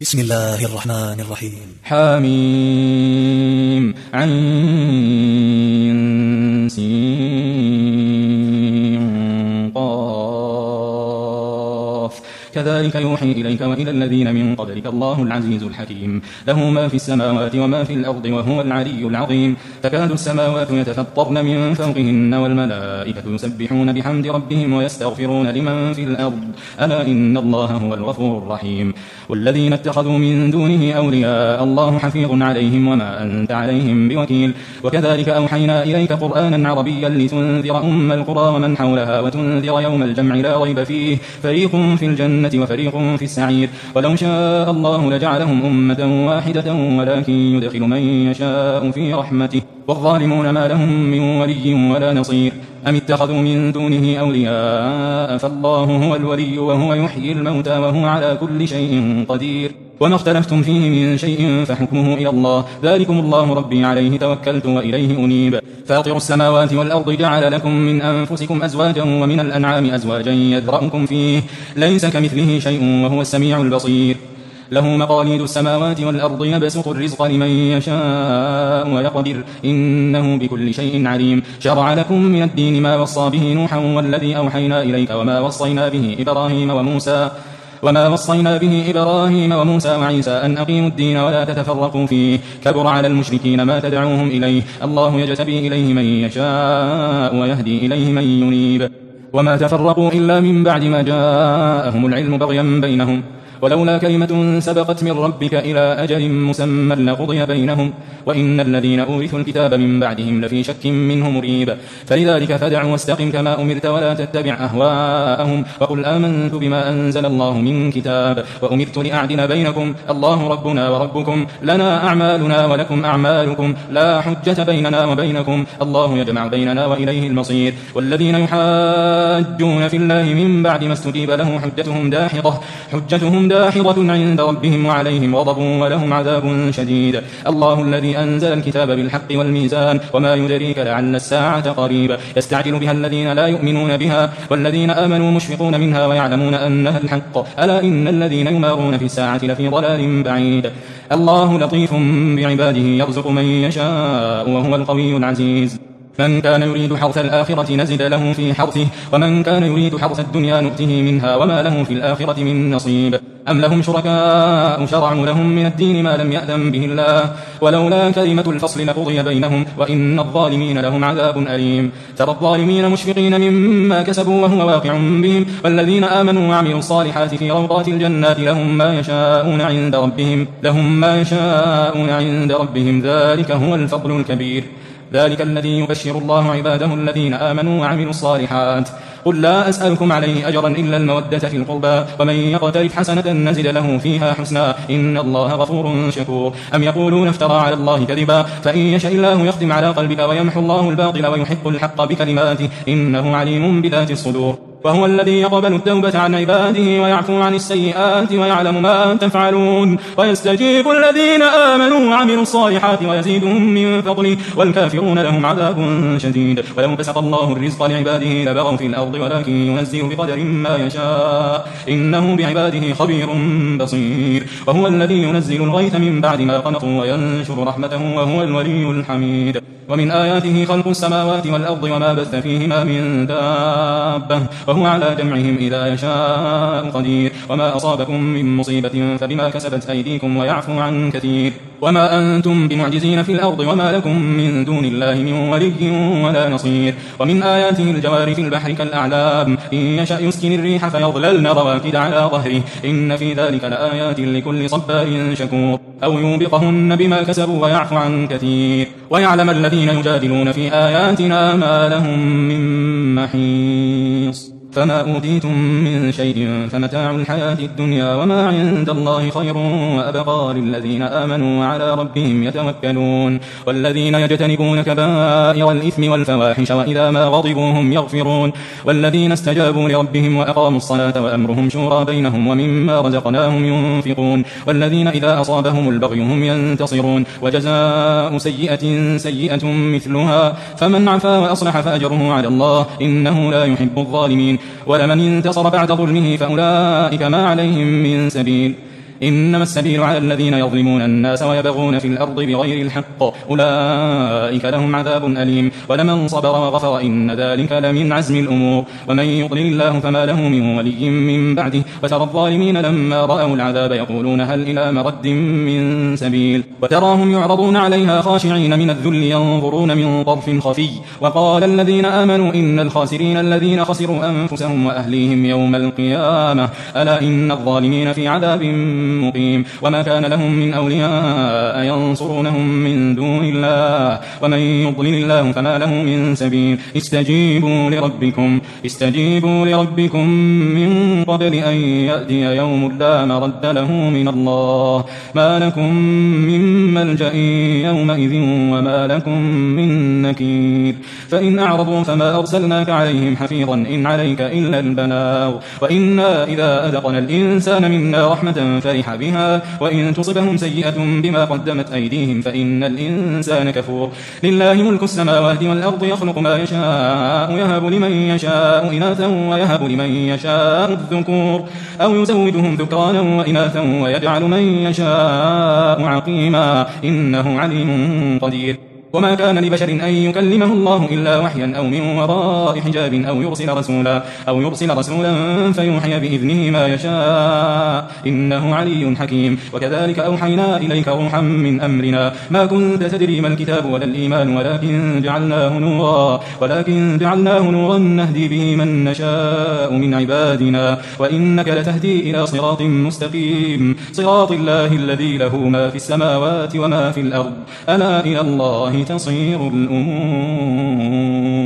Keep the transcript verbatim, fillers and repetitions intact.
بسم الله الرحمن الرحيم. حميم عين سين قاف كذلك يوحي إليك وإلى الذين من قبلك الله العزيز الحكيم له ما في السماوات وما في الأرض وهو العلي العظيم تكاد السماوات يتفطرن من فوقهن والملائكة يسبحون بحمد ربهم ويستغفرون لمن في الأرض ألا إن الله هو الغفور الرحيم والذين اتخذوا من دونه أولياء الله حفيظ عليهم وما أنت عليهم بوكيل وكذلك أوحينا إليك قرآنا عربيا لتنذر أم القرى ومن حولها وتنذر يوم الجمع لا ريب فيه فريق في الجنة وفريق في السعير ولو شاء الله لجعلهم أمة واحدة ولكن يدخل من يشاء في رحمته والظالمون ما لهم من ولي ولا نصير أم اتخذوا من دونه أولياء فالله هو الولي وهو يحيي الموتى وهو على كل شيء قدير وما اختلفتم فيه من شيء فحكمه إلى الله ذلكم الله ربي عليه توكلت وإليه أنيب فاطر السماوات والأرض جعل لكم من أنفسكم أزواجا ومن الأنعام أزواجا يذرأكم فيه ليس كمثله شيء وهو السميع البصير له مقاليد السماوات والأرض يبسط الرزق لمن يشاء ويقدر إنه بكل شيء عليم شرع لكم من الدين ما وصى به نوحا والذي أوحينا إليك وما وصينا به إبراهيم وموسى وما وصينا به إبراهيم وموسى وعيسى أن أقيموا الدين ولا تتفرقوا فيه كبر على المشركين ما تدعوهم إليه الله يجتبي إليه من يشاء ويهدي إليه من ينيب وما تفرقوا إلا من بعد ما جاءهم العلم بغيا بينهم ولولا كلمة سبقت من ربك إلى أجل مسمى لقضي بينهم وإن الذين أورثوا الكتاب من بعدهم لفي شك منه مريب فلذلك فدع واستقم كما أمرت ولا تتبع أهواءهم وقل آمنت بما أنزل الله من كتاب وأمرت لأعدل بينكم الله ربنا وربكم لنا أعمالنا ولكم أعمالكم لا حجة بيننا وبينكم الله يجمع بيننا وإليه المصير والذين يحاجون في الله من بعد ما استجيب له حجتهم داحضة حجتهم داحضة عند ربهم وعليهم غضب ولهم عذاب شديد الله الذي أنزل الكتاب بالحق والميزان وما يدريك لعل الساعة قريبة يستعجل بها الذين لا يؤمنون بها والذين آمنوا مشفقون منها ويعلمون أنها الحق ألا إن الذين يمارون في الساعة لفي ضلال بعيد الله لطيف بعباده يرزق من يشاء وهو القوي العزيز من كان يريد حرث الآخرة نزد له في حرثه ومن كان يريد حرث الدنيا نؤته منها وما له في الآخرة من نصيب أم لهم شركاء شرعوا لهم من الدين ما لم يأذن به الله ولولا كلمة الفصل لقضي بينهم وإن الظالمين لهم عذاب أليم ترى الظالمين مشفقين مما كسبوا وهو واقع بهم والذين آمنوا وعملوا الصالحات في روضات الجنات لهم ما يشاءون عند ربهم لهم ما يشاءون عند ربهم ذلك هو الفضل الكبير ذلك الذي يبشر الله عباده الذين آمنوا وعملوا الصالحات قل لا أسألكم عليه أجرا إلا المودة في القربى ومن يقترف حسنة نزد له فيها حسنا إن الله غفور شكور أم يقولون افترى على الله كذبا فإن يشاء الله يختم على قلبك ويمحو الله الباطل ويحق الحق بكلماته إنه عليم بذات الصدور وهو الذي يقبل التوبة عن عباده ويعفو عن السيئات ويعلم ما تفعلون ويستجيب الذين آمنوا وعملوا الصالحات ويزيدهم من فضله والكافرون لهم عذاب شديد ولو بسط الله الرزق لعباده لبغوا في الأرض ولكن ينزل بقدر ما يشاء إنه بعباده خبير بصير وهو الذي ينزل الغيث من بعد ما قنطوا وينشر رحمته وهو الولي الحميد ومن آياته خلق السماوات والأرض وما بث فيهما من دابة وهو على جمعهم إذا يشاء قدير وما أصابكم من مصيبة فبما كسبت أيديكم ويعفو عن كثير وما أنتم بمعجزين في الأرض وما لكم من دون الله من ولي ولا نصير ومن آياته الجوار في البحر كالأعلام إن يشأ يسكن الريح فيظللن رواكد على ظهره إن في ذلك لآيات لكل صبار شكور أو يوبقهن بما كسبوا ويعفو عن كثير ويعلم الذين يجادلون في آياتنا ما لهم من محيص فما أوتيتم من شيء فمتاع الحياة الدنيا وما عند الله خير وأبقى للذين آمنوا وعلى ربهم يتوكلون والذين يجتنبون كبائر الإثم والفواحش وإذا ما غضبوا هم يغفرون والذين استجابوا لربهم وأقاموا الصلاة وأمرهم شورى بينهم ومما رزقناهم ينفقون والذين إذا أصابهم البغي هم ينتصرون وجزاء سيئة سيئة مثلها فمن عفا وأصلح فأجره على الله إنه لا يحب الظالمين ولمن انتصر بعد ظلمه فأولئك ما عليهم من سبيل إنما السبيل على الذين يظلمون الناس ويبغون في الأرض بغير الحق أولئك لهم عذاب أليم ولمن صبر وغفر إن ذلك لمن عزم الأمور ومن يضلل الله فما له من ولي من بعده وترى الظالمين لما رأوا العذاب يقولون هل إلى مرد من سبيل وتراهم يعرضون عليها خاشعين من الذل ينظرون من طرف خفي وقال الذين آمنوا إن الخاسرين الذين خسروا أنفسهم وأهليهم يوم القيامة ألا إن الظالمين في عذاب مقيم وما كان لهم من أولياء ينصرونهم من دون الله ومن يضلل الله فما له من سبيل استجيبوا لربكم استجيبوا لربكم من قبل أن يأتي يوم لا مرد له من الله ما لكم من ملجأ يومئذ وما لكم من نكير فإن أعرضوا فما أرسلناك عليهم حفيظا إن عليك إلا البلاغ وإنا إذا أذقنا الإنسان منا رحمة فرح بها وإن تصبهم سيئة بما قدمت أيديهم فإن الإنسان كفور لله ملك السماوات والأرض يخلق ما يشاء يهب لمن يشاء إناثا ويهب لمن يشاء الذكور أو يزودهم ذكرانا وإناثا ويجعل من يشاء عقيما إنه عليم قدير وما كان لبشر أن يكلمه الله إلا وحيا أو من وراء حجاب أو يرسل رسولا أو يرسل رسولا فيوحي بإذنه ما يشاء إنه علي حكيم وكذلك أوحينا إليك روحا من أمرنا ما كنت تدري ما الكتاب ولا الإيمان ولكن جعلناه نورا ولكن جعلناه نورا نهدي به من نشاء من عبادنا وإنك لتهدي إلى صراط مستقيم صراط الله الذي له ما في السماوات وما في الأرض ألا إلى الله تصير الأمور